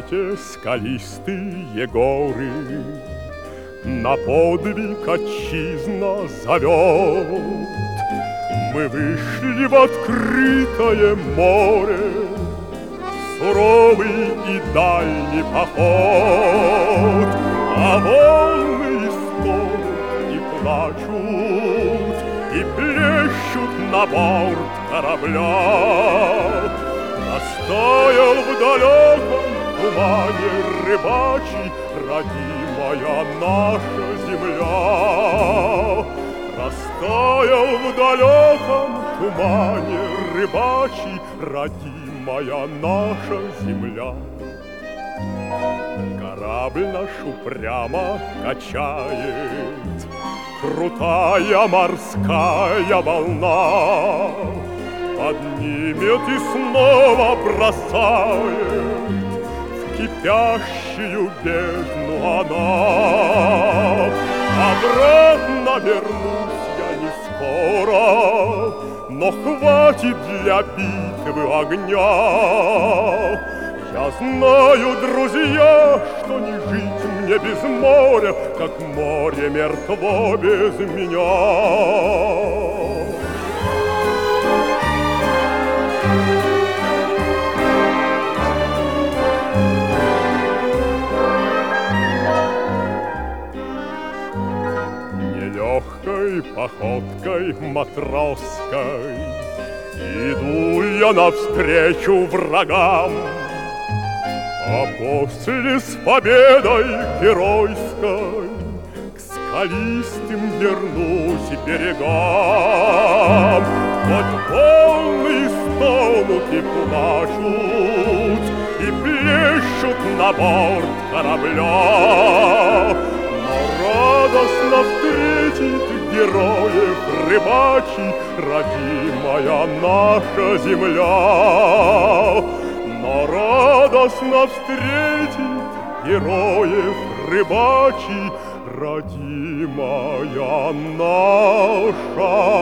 Вспомните скалистые горы, на подвиг отчизна зовет. Мы вышли в открытое море, суровый и дальний поход, а волны стонут и плачут, и плещут на борт корабля. Растаял в далеком тумане рыбачий родимая наша земля. Растаял в далеком тумане рыбачий родимая наша земля. Корабль наш упрямо качает крутая морская волна, поднимет и снова бросает в кипящую бездну она. Обратно вернусь я не скоро, но хватит для битвы огня. Я знаю, друзья, что не жить мне без моря, как море мертво без меня. Нелегкой походкой матросской иду я навстречу врагам, а после с победой геройской к скалистым вернусь берегам. Хоть волны стонут и плачут, и плещут на борт корабля, но радостно встретит героев рыбачий родимая наша земля. Но радостно встретит героев рыбачий родимая наша